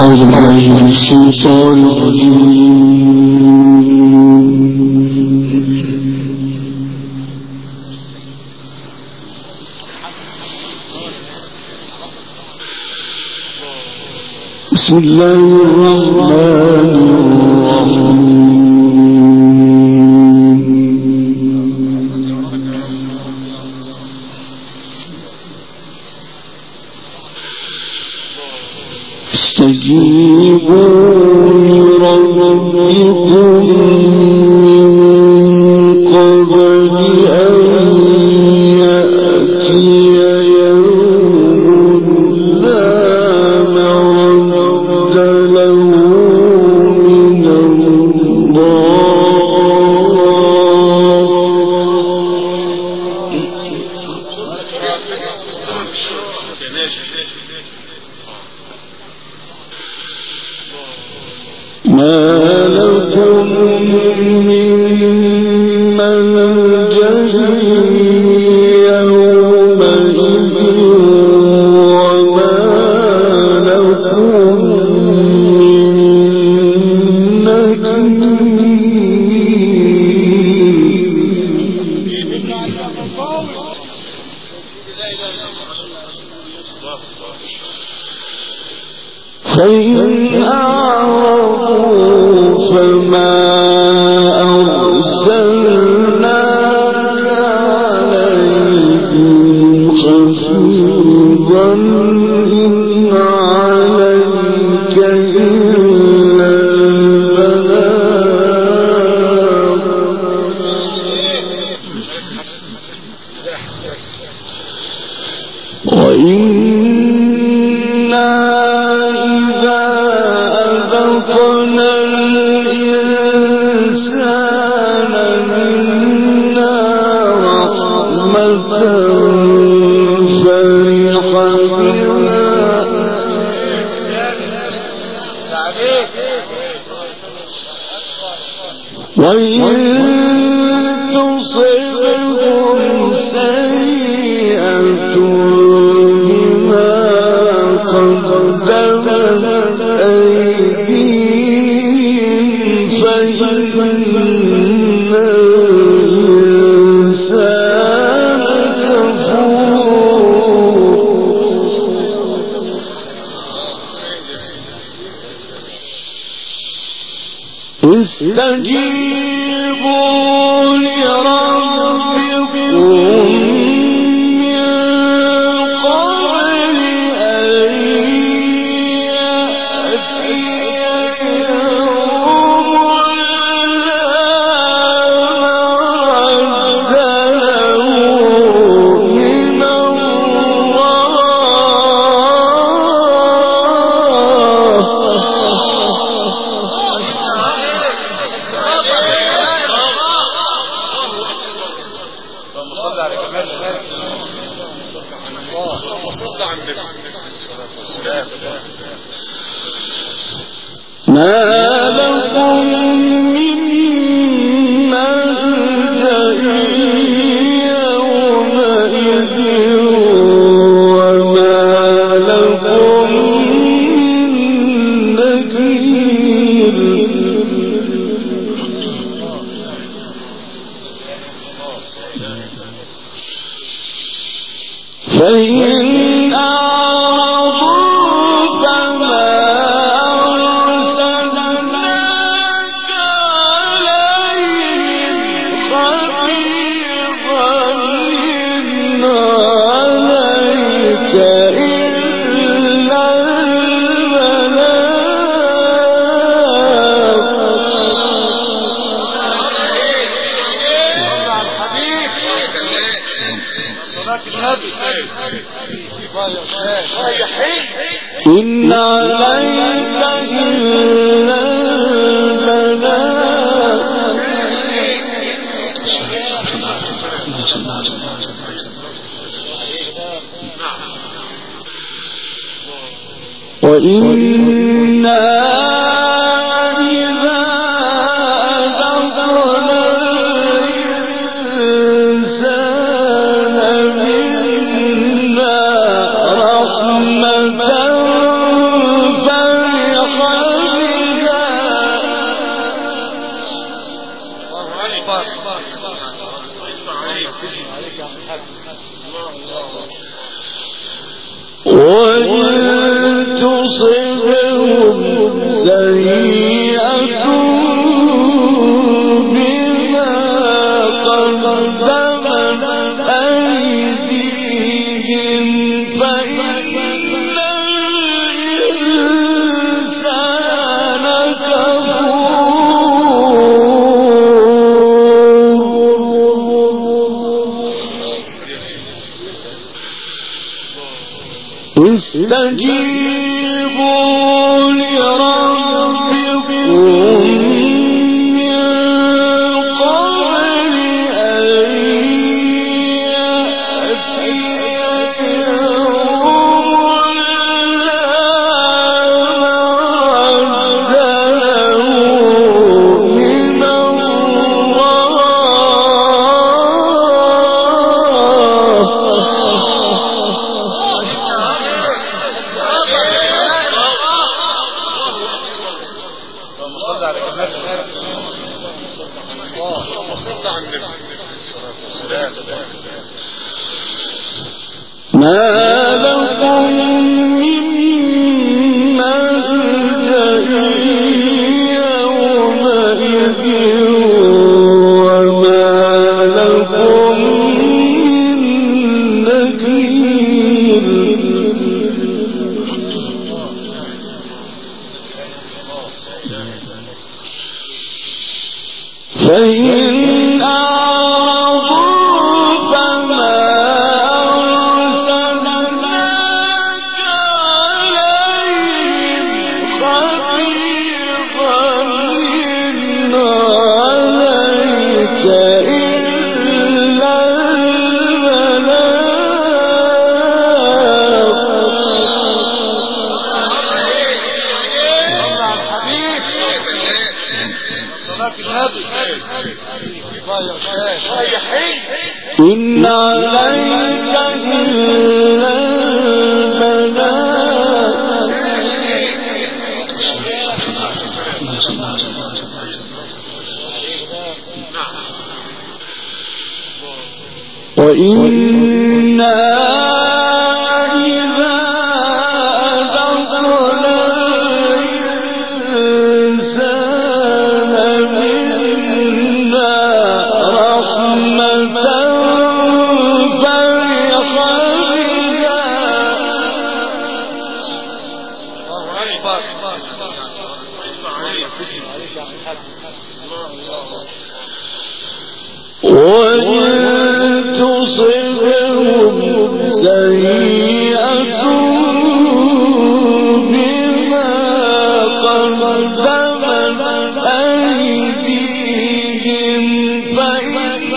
أعوذ بالله من الشيطان بسم الله الرحمن الرحيم استجيبوا لربكم من قبل أن يأتي يوم لا مرد له من ما لكم من ملجأ يومئذ وما لكم من فإن أعرضوا فما أرسلناك عليهم حفيظا إن عليك إلا البلاغ وإنا إذا أذقنا الإنسان منا رحمة فرح بها وإن تصبهم سيئة بما قدمت أيديهم فإن الإنسان كفور استجيبوا لربكم من قبل أن يأتي يوم لا مرد له من ما لكم من ملجأ يومئذ وما لكم من نكير فإن أعرضوا فما أرسلناك عليهم حفيظا إن عليك إلا إن عليك إلا البلاغ وإنا إذا أذقنا الإنسان منا رحمة فرح وإن تصبهم سيئة بما قدمت أيديهم فإن الإنسان كفور استجيبوا لربكم من قبل أن يأتي يوم لا مرد له من ما لكم من ملجأ يومئذ وما لكم من نكير فإن أعرضوا فما أرسلناك عليهم حفيظا إن عليك إلا إن عليك إلا البلاغ وإنا إذا أذقنا الإنسان منا رحمة فرح بها وإن تصبهم سيئة بما قدمت أيديهم فإن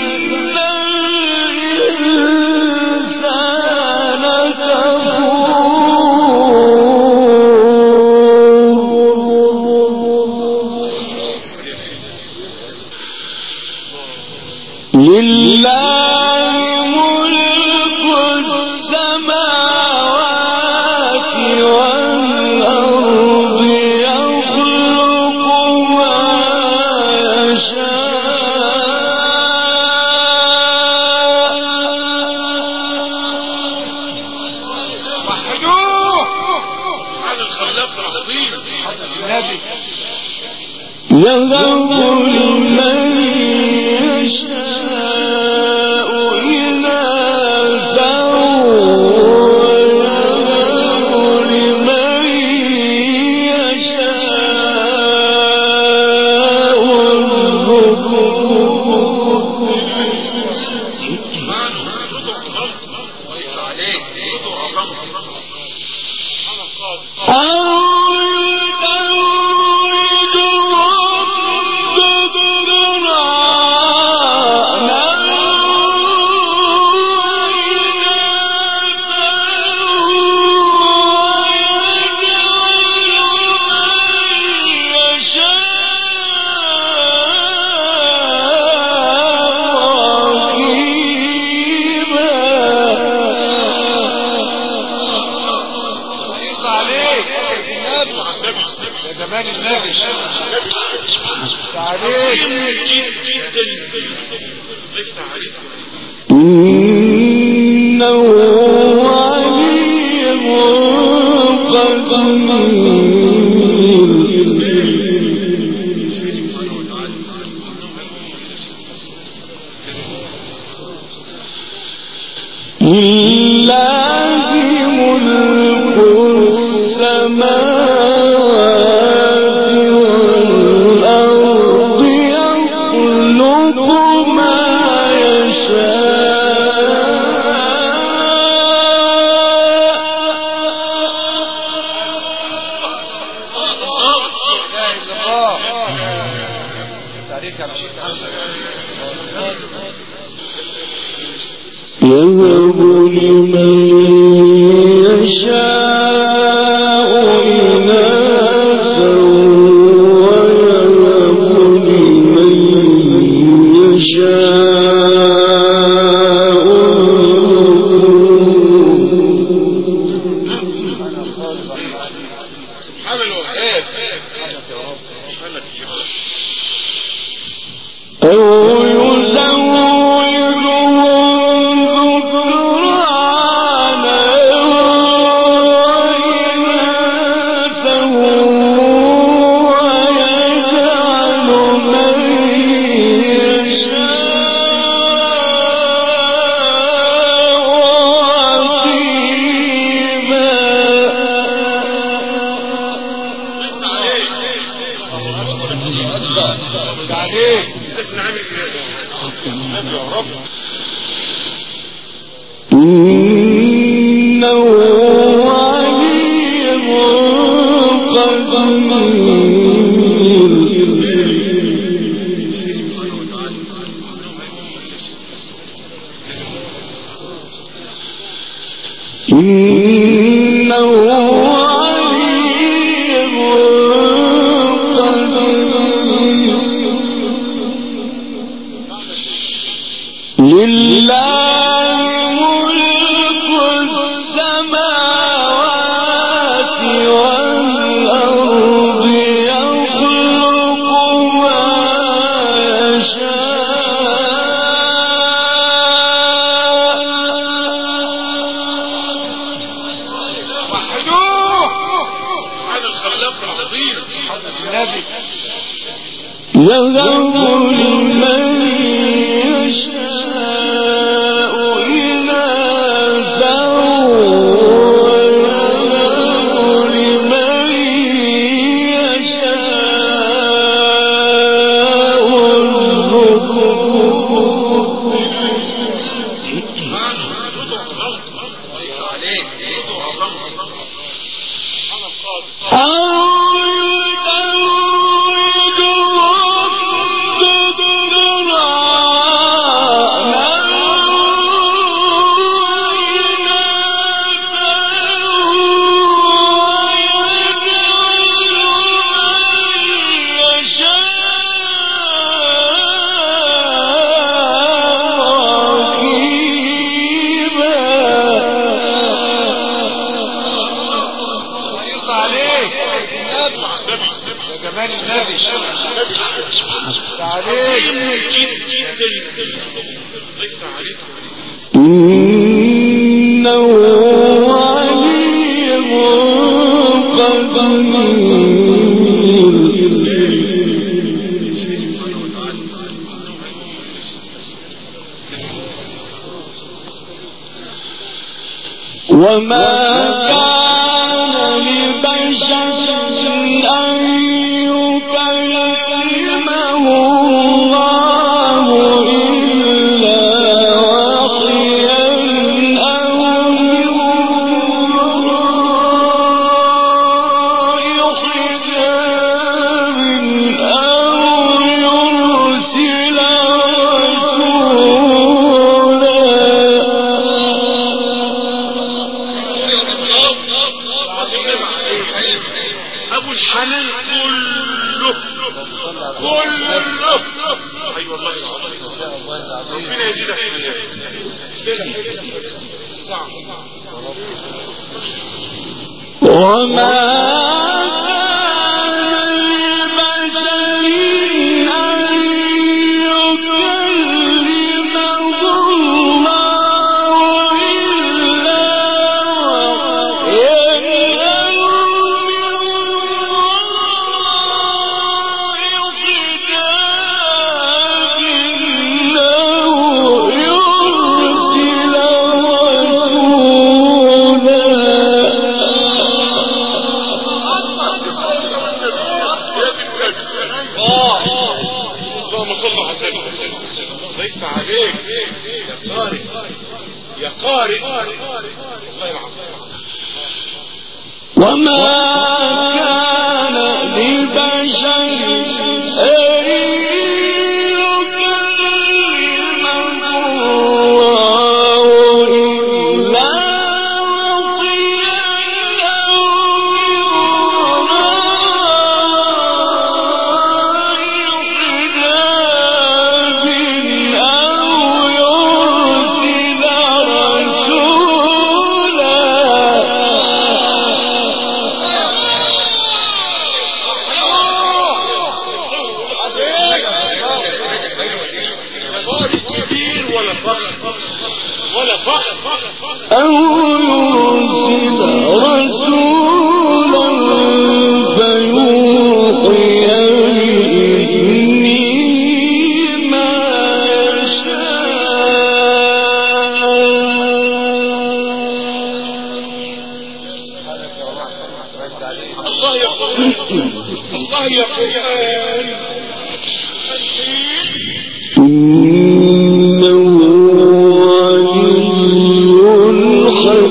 الإنسان كفور لله ملك السماوات والأرض يخلق ما يشاء وحدوه هذا الخلاق العظيم النبي يهب لمن يشاء إناثا ويهب لمن يشاء إنه عليم قدير لله ملك السماوات والأرض يخلق ما يهب لمن يشاء إناثا ويهب لمن يشاء سبحان الوهاب أو يزوجهم ذكرانا وإناثا ويجعل من يشاء إنه عليم قدير إنه عليم قدير لله ملك السماوات والأرض يخلق ما يشاء وحدوه هذا الخلاق العظيم النبي يهب لمن يشاء إناثا ويهب لمن يشاء إنه عليم قدير وما كان لبشر أن يكلمه الله إلا وحيا أو من وراء حجاب أو يرسل ابو الحنان كله اي والله ربنا يزيدك وما كان لبشر أن يكلمه الله قارئ والله العظيم. وما كان لبشر أن يكلمه الله إلا وحيا أو من وراء حجاب أو يرسل رسولا. أو يرسل رسولا فيوحي بإذنه ما يشاء. الله يقول إنه علي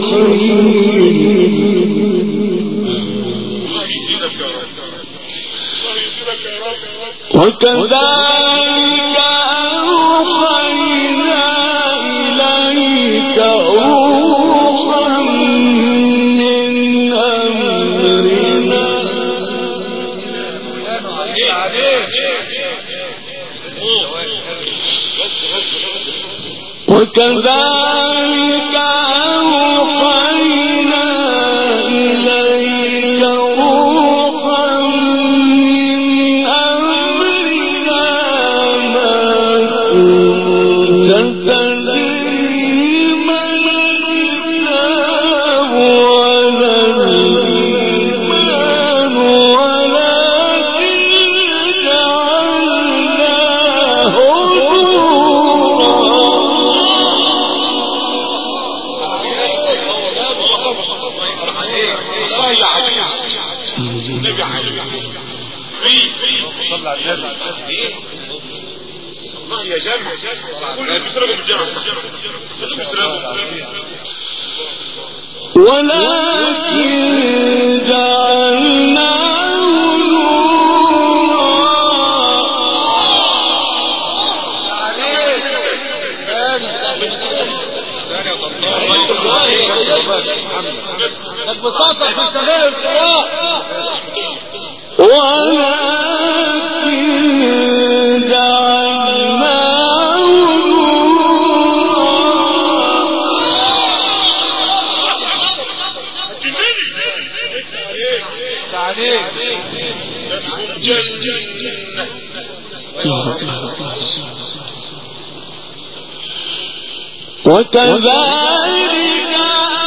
حكيم. وكذلك أوحينا إليك روحا من أمرنا. وكذلك أوحينا إليك روحا من أمرنا ما كنت تدري ما الكتاب ولا الإيمان ولكن جعلناه النبي عليه صلى على النبي. الله يا جمع كل بسرعه بالجمع ولكن جعلناه بساطة في سماء القراء. ولكن جعلناه تعليم وكذلك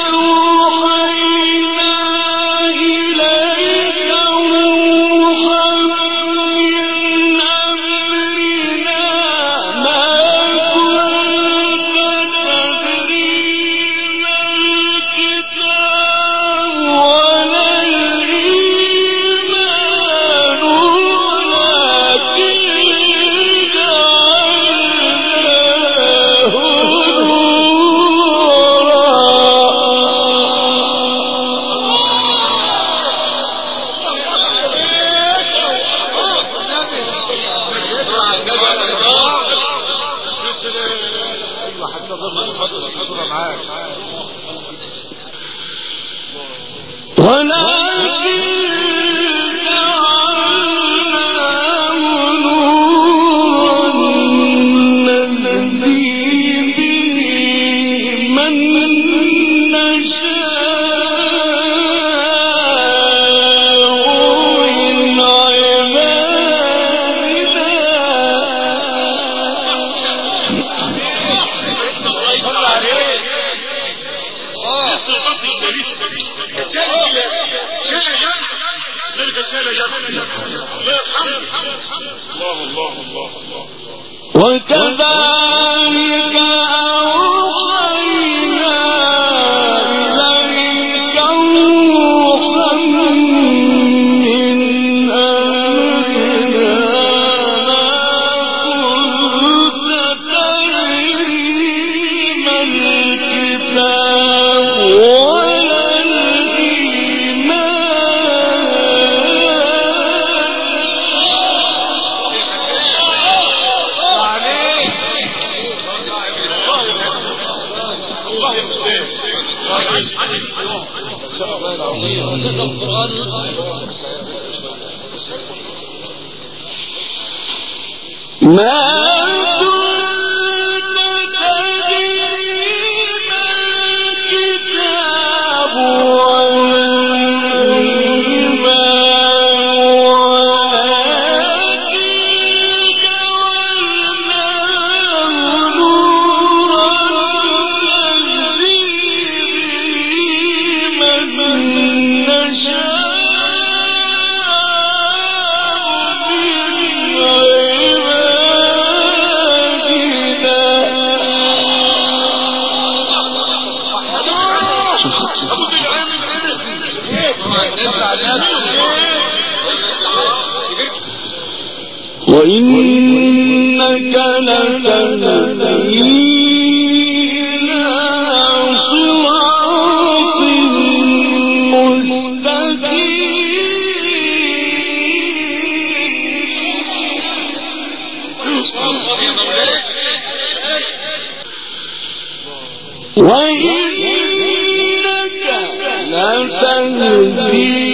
أوحينا إليك روحا من أمرنا ما كنت تدري ما الكتاب ولا الإيمان ولكن وكذلك أوحينا إليك روحا من أمرنا ما كنت تدري ما الكتاب وإنك لتهدي إلى صراط مستقيم وإنك لتهدي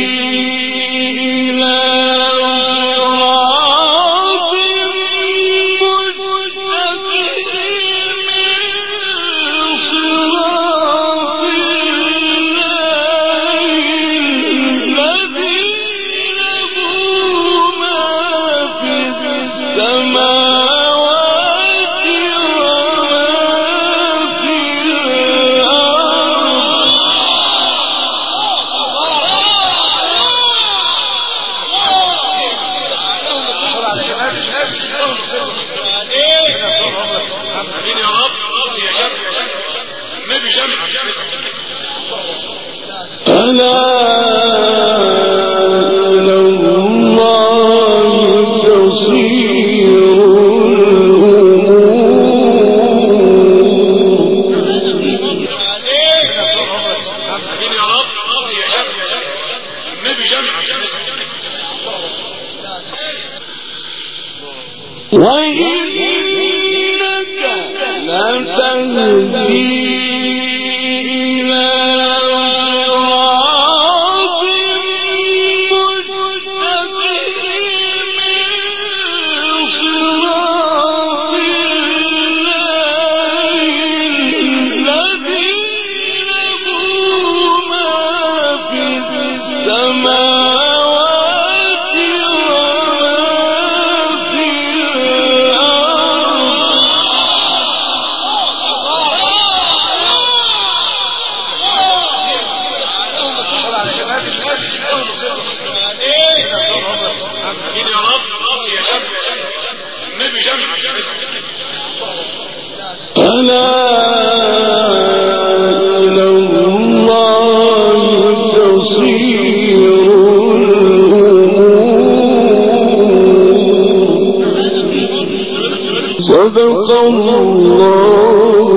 صدق الله